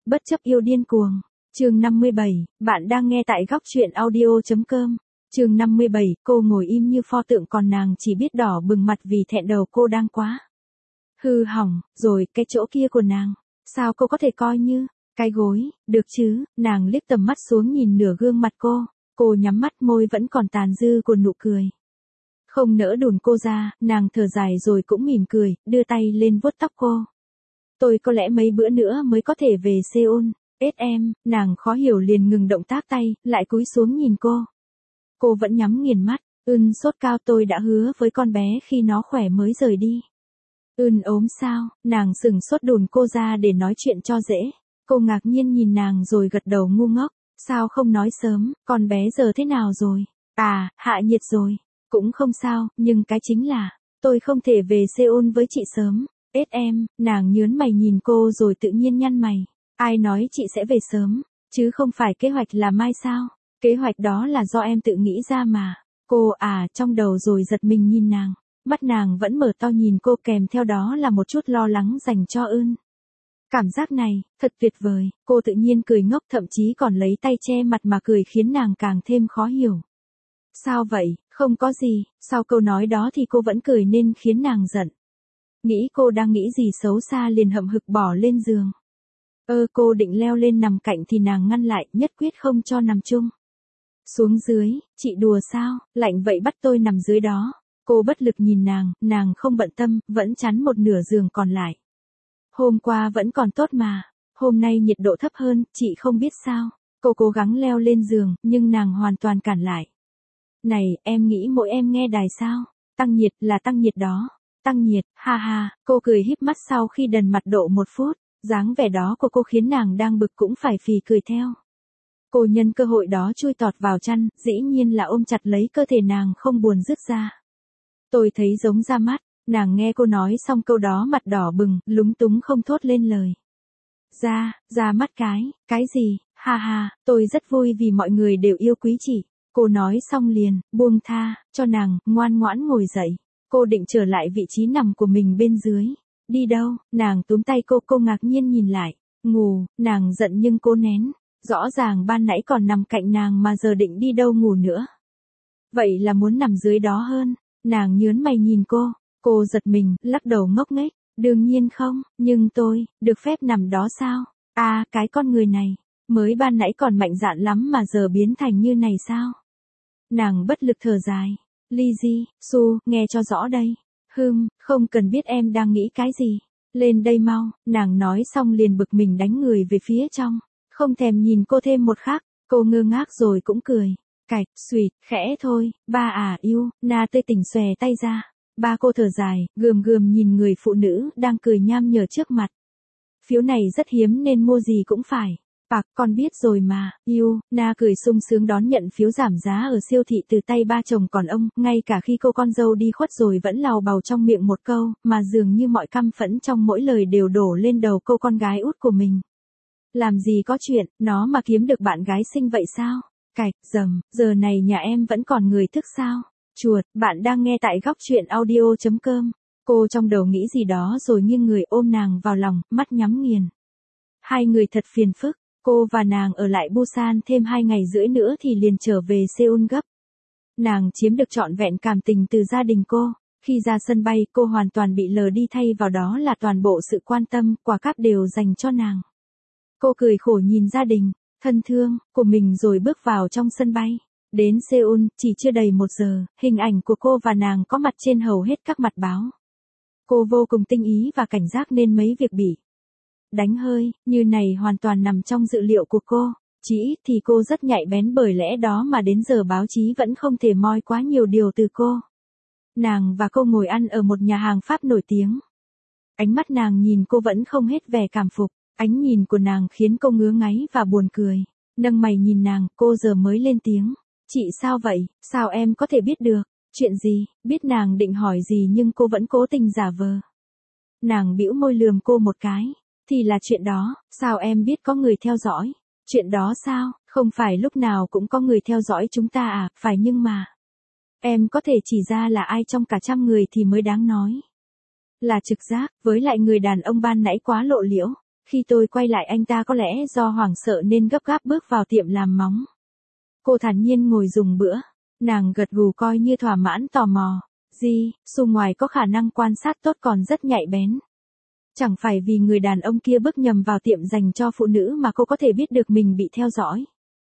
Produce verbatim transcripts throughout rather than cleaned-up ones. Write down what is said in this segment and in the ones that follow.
Bất chấp yêu điên cuồng. Chương năm mươi bảy, bạn đang nghe tại góc truyện audio chấm com. Chương năm mươi bảy, cô ngồi im như pho tượng còn nàng chỉ biết đỏ bừng mặt vì thẹn đầu cô đang quá hư hỏng, rồi cái chỗ kia của nàng, sao cô có thể coi như cái gối, được chứ? Nàng liếc tầm mắt xuống nhìn nửa gương mặt cô, cô nhắm mắt, môi vẫn còn tàn dư của nụ cười. Không nỡ đùn cô ra, nàng thở dài rồi cũng mỉm cười, đưa tay lên vuốt tóc cô. Tôi có lẽ mấy bữa nữa mới có thể về Seoul. Ết em, nàng khó hiểu liền ngừng động tác tay, lại cúi xuống nhìn cô. Cô vẫn nhắm nghiền mắt, ưn sốt cao, tôi đã hứa với con bé khi nó khỏe mới rời đi. Ưn ốm sao? Nàng sừng sốt đùn cô ra để nói chuyện cho dễ. Cô ngạc nhiên nhìn nàng rồi gật đầu ngu ngốc, sao không nói sớm, con bé giờ thế nào rồi? À, hạ nhiệt rồi. Cũng không sao, nhưng cái chính là, tôi không thể về Seoul với chị sớm. Ết em, nàng nhớn mày nhìn cô rồi tự nhiên nhăn mày. Ai nói chị sẽ về sớm, chứ không phải kế hoạch là mai sao? Kế hoạch đó là do em tự nghĩ ra mà. Cô à, trong đầu rồi giật mình nhìn nàng. Mắt nàng vẫn mở to nhìn cô, kèm theo đó là một chút lo lắng dành cho Ưn. Cảm giác này, thật tuyệt vời. Cô tự nhiên cười ngốc, thậm chí còn lấy tay che mặt mà cười khiến nàng càng thêm khó hiểu. Sao vậy? Không có gì. Sau câu nói đó thì cô vẫn cười nên khiến nàng giận. Nghĩ cô đang nghĩ gì xấu xa liền hậm hực bỏ lên giường. Ơ cô định leo lên nằm cạnh thì nàng ngăn lại, nhất quyết không cho nằm chung. Xuống dưới, chị đùa sao, lạnh vậy bắt tôi nằm dưới đó. Cô bất lực nhìn nàng, nàng không bận tâm, vẫn chắn một nửa giường còn lại. Hôm qua vẫn còn tốt mà, hôm nay nhiệt độ thấp hơn, chị không biết sao. Cô cố gắng leo lên giường, nhưng nàng hoàn toàn cản lại. Này, em nghĩ mỗi em nghe đài sao? Tăng nhiệt là tăng nhiệt đó. Tăng nhiệt, ha ha, cô cười híp mắt sau khi đần mặt độ một phút. Dáng vẻ đó của cô khiến nàng đang bực cũng phải phì cười theo. Cô nhân cơ hội đó chui tọt vào chăn, dĩ nhiên là ôm chặt lấy cơ thể nàng không buồn dứt ra. Tôi thấy giống ra mắt, nàng nghe cô nói xong câu đó mặt đỏ bừng, lúng túng không thốt lên lời. Ra, ra mắt cái, cái gì, ha ha, tôi rất vui vì mọi người đều yêu quý chị. Cô nói xong liền, buông tha, cho nàng, ngoan ngoãn ngồi dậy. Cô định trở lại vị trí nằm của mình bên dưới. Đi đâu? Nàng túm tay cô, cô ngạc nhiên nhìn lại. Ngủ, nàng giận nhưng cô nén. Rõ ràng ban nãy còn nằm cạnh nàng mà giờ định đi đâu ngủ nữa. Vậy là muốn nằm dưới đó hơn. Nàng nhớn mày nhìn cô. Cô giật mình, lắc đầu ngốc nghếch. Đương nhiên không, nhưng tôi, được phép nằm đó sao? À, cái con người này, mới ban nãy còn mạnh dạn lắm mà giờ biến thành như này sao? Nàng bất lực thở dài. Lizzy, Su, nghe cho rõ đây. Hừm, không cần biết em đang nghĩ cái gì. Lên đây mau, nàng nói xong liền bực mình đánh người về phía trong. Không thèm nhìn cô thêm một khắc, cô ngơ ngác rồi cũng cười. Cạch, xuyệt, khẽ thôi, ba à yêu, na tê tỉnh xòe tay ra. Ba cô thở dài, gườm gườm nhìn người phụ nữ đang cười nham nhở trước mặt. Phiếu này rất hiếm nên mua gì cũng phải. Bạc, con biết rồi mà, yêu, na cười sung sướng đón nhận phiếu giảm giá ở siêu thị từ tay ba chồng, còn ông, ngay cả khi cô con dâu đi khuất rồi vẫn lào bào trong miệng một câu, mà dường như mọi căm phẫn trong mỗi lời đều đổ lên đầu cô con gái út của mình. Làm gì có chuyện, nó mà kiếm được bạn gái xinh vậy sao? Cạch, dầm, giờ này nhà em vẫn còn người thức sao? Chuột, bạn đang nghe tại góc truyện audio chấm com. Cô trong đầu nghĩ gì đó rồi nghiêng người ôm nàng vào lòng, mắt nhắm nghiền. Hai người thật phiền phức. Cô và nàng ở lại Busan thêm hai ngày rưỡi nữa thì liền trở về Seoul gấp. Nàng chiếm được trọn vẹn cảm tình từ gia đình cô. Khi ra sân bay cô hoàn toàn bị lờ đi, thay vào đó là toàn bộ sự quan tâm, quà cáp đều dành cho nàng. Cô cười khổ nhìn gia đình, thân thương, của mình rồi bước vào trong sân bay. Đến Seoul, chỉ chưa đầy một giờ, hình ảnh của cô và nàng có mặt trên hầu hết các mặt báo. Cô vô cùng tinh ý và cảnh giác nên mấy việc bị đánh hơi, như này hoàn toàn nằm trong dự liệu của cô. Chỉ ít thì cô rất nhạy bén, bởi lẽ đó mà đến giờ báo chí vẫn không thể moi quá nhiều điều từ cô. Nàng và cô ngồi ăn ở một nhà hàng Pháp nổi tiếng. Ánh mắt nàng nhìn cô vẫn không hết vẻ cảm phục. Ánh nhìn của nàng khiến cô ngứa ngáy và buồn cười. Nâng mày nhìn nàng, cô giờ mới lên tiếng. Chị sao vậy, sao em có thể biết được? Chuyện gì? Biết nàng định hỏi gì nhưng cô vẫn cố tình giả vờ. Nàng bĩu môi lườm cô một cái. Thì là chuyện đó, sao em biết có người theo dõi? Chuyện đó sao, không phải lúc nào cũng có người theo dõi chúng ta à, phải, nhưng mà. Em có thể chỉ ra là ai trong cả trăm người thì mới đáng nói. Là trực giác, với lại người đàn ông ban nãy quá lộ liễu. Khi tôi quay lại anh ta có lẽ do hoảng sợ nên gấp gáp bước vào tiệm làm móng. Cô thản nhiên ngồi dùng bữa. Nàng gật gù coi như thỏa mãn tò mò. Di, Su ngoài có khả năng quan sát tốt còn rất nhạy bén. Chẳng phải vì người đàn ông kia bước nhầm vào tiệm dành cho phụ nữ mà cô có thể biết được mình bị theo dõi.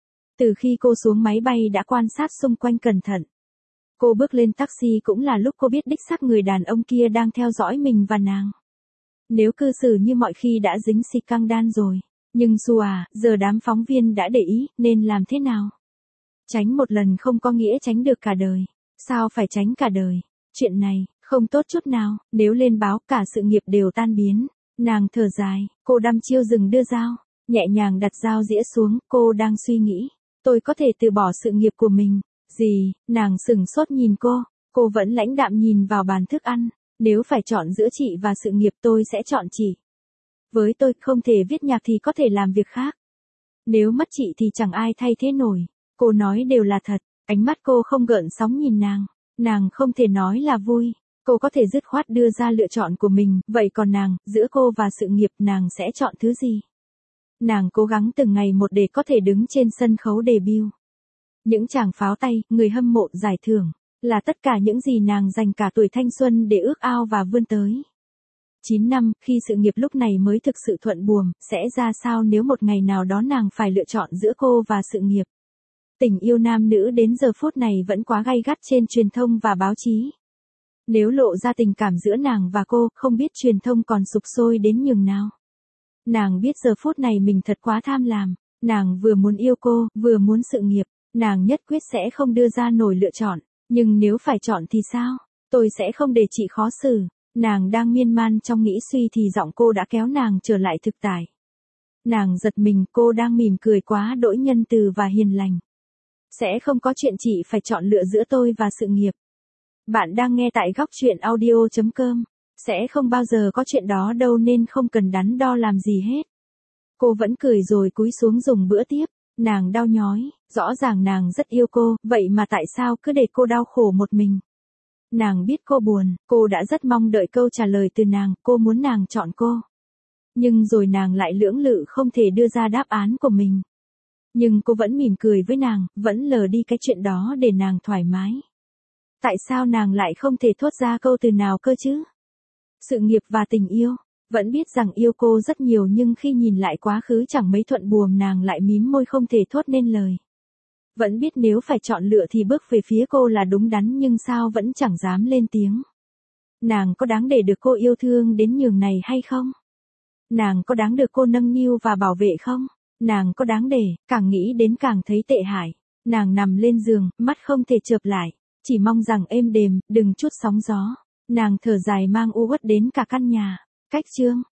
Từ khi cô xuống máy bay đã quan sát xung quanh cẩn thận. Cô bước lên taxi cũng là lúc cô biết đích xác người đàn ông kia đang theo dõi mình và nàng. Nếu cư xử như mọi khi đã dính xì căng đan rồi. Nhưng Su à, giờ đám phóng viên đã để ý, nên làm thế nào? Tránh một lần không có nghĩa tránh được cả đời. Sao phải tránh cả đời? Chuyện này, không tốt chút nào, nếu lên báo cả sự nghiệp đều tan biến. Nàng thở dài, cô đăm chiêu dừng đưa dao, nhẹ nhàng đặt dao dĩa xuống, cô đang suy nghĩ. Tôi có thể từ bỏ sự nghiệp của mình. Gì, nàng sừng sốt nhìn cô, cô vẫn lãnh đạm nhìn vào bàn thức ăn. Nếu phải chọn giữa chị và sự nghiệp tôi sẽ chọn chị. Với tôi không thể viết nhạc thì có thể làm việc khác. Nếu mất chị thì chẳng ai thay thế nổi. Cô nói đều là thật, ánh mắt cô không gợn sóng nhìn nàng. Nàng không thể nói là vui. Cô có thể dứt khoát đưa ra lựa chọn của mình, vậy còn nàng, giữa cô và sự nghiệp nàng sẽ chọn thứ gì? Nàng cố gắng từng ngày một để có thể đứng trên sân khấu debut. Những chàng pháo tay, người hâm mộ giải thưởng, là tất cả những gì nàng dành cả tuổi thanh xuân để ước ao và vươn tới. chín năm, khi sự nghiệp lúc này mới thực sự thuận buồm, sẽ ra sao nếu một ngày nào đó nàng phải lựa chọn giữa cô và sự nghiệp? Tình yêu nam nữ đến giờ phút này vẫn quá gay gắt trên truyền thông và báo chí. Nếu lộ ra tình cảm giữa nàng và cô, không biết truyền thông còn sục sôi đến nhường nào. Nàng biết giờ phút này mình thật quá tham lam. Nàng vừa muốn yêu cô, vừa muốn sự nghiệp. Nàng nhất quyết sẽ không đưa ra nổi lựa chọn. Nhưng nếu phải chọn thì sao? Tôi sẽ không để chị khó xử. Nàng đang miên man trong nghĩ suy thì giọng cô đã kéo nàng trở lại thực tại. Nàng giật mình, cô đang mỉm cười quá đỗi nhân từ và hiền lành. Sẽ không có chuyện chị phải chọn lựa giữa tôi và sự nghiệp. Bạn đang nghe tại góc truyện audio chấm com. Sẽ không bao giờ có chuyện đó đâu nên không cần đắn đo làm gì hết. Cô vẫn cười rồi cúi xuống dùng bữa tiếp. Nàng đau nhói, rõ ràng nàng rất yêu cô, vậy mà tại sao cứ để cô đau khổ một mình? Nàng biết cô buồn, cô đã rất mong đợi câu trả lời từ nàng, cô muốn nàng chọn cô. Nhưng rồi nàng lại lưỡng lự không thể đưa ra đáp án của mình. Nhưng cô vẫn mỉm cười với nàng, vẫn lờ đi cái chuyện đó để nàng thoải mái. Tại sao nàng lại không thể thốt ra câu từ nào cơ chứ? Sự nghiệp và tình yêu. Vẫn biết rằng yêu cô rất nhiều nhưng khi nhìn lại quá khứ chẳng mấy thuận buồm nàng lại mím môi không thể thốt nên lời. Vẫn biết nếu phải chọn lựa thì bước về phía cô là đúng đắn nhưng sao vẫn chẳng dám lên tiếng. Nàng có đáng để được cô yêu thương đến nhường này hay không? Nàng có đáng được cô nâng niu và bảo vệ không? Nàng có đáng để, càng nghĩ đến càng thấy tệ hại. Nàng nằm lên giường, mắt không thể chợp lại. Chỉ mong rằng êm đềm, đừng chút sóng gió. Nàng thở dài mang u uất đến cả căn nhà. Cách chương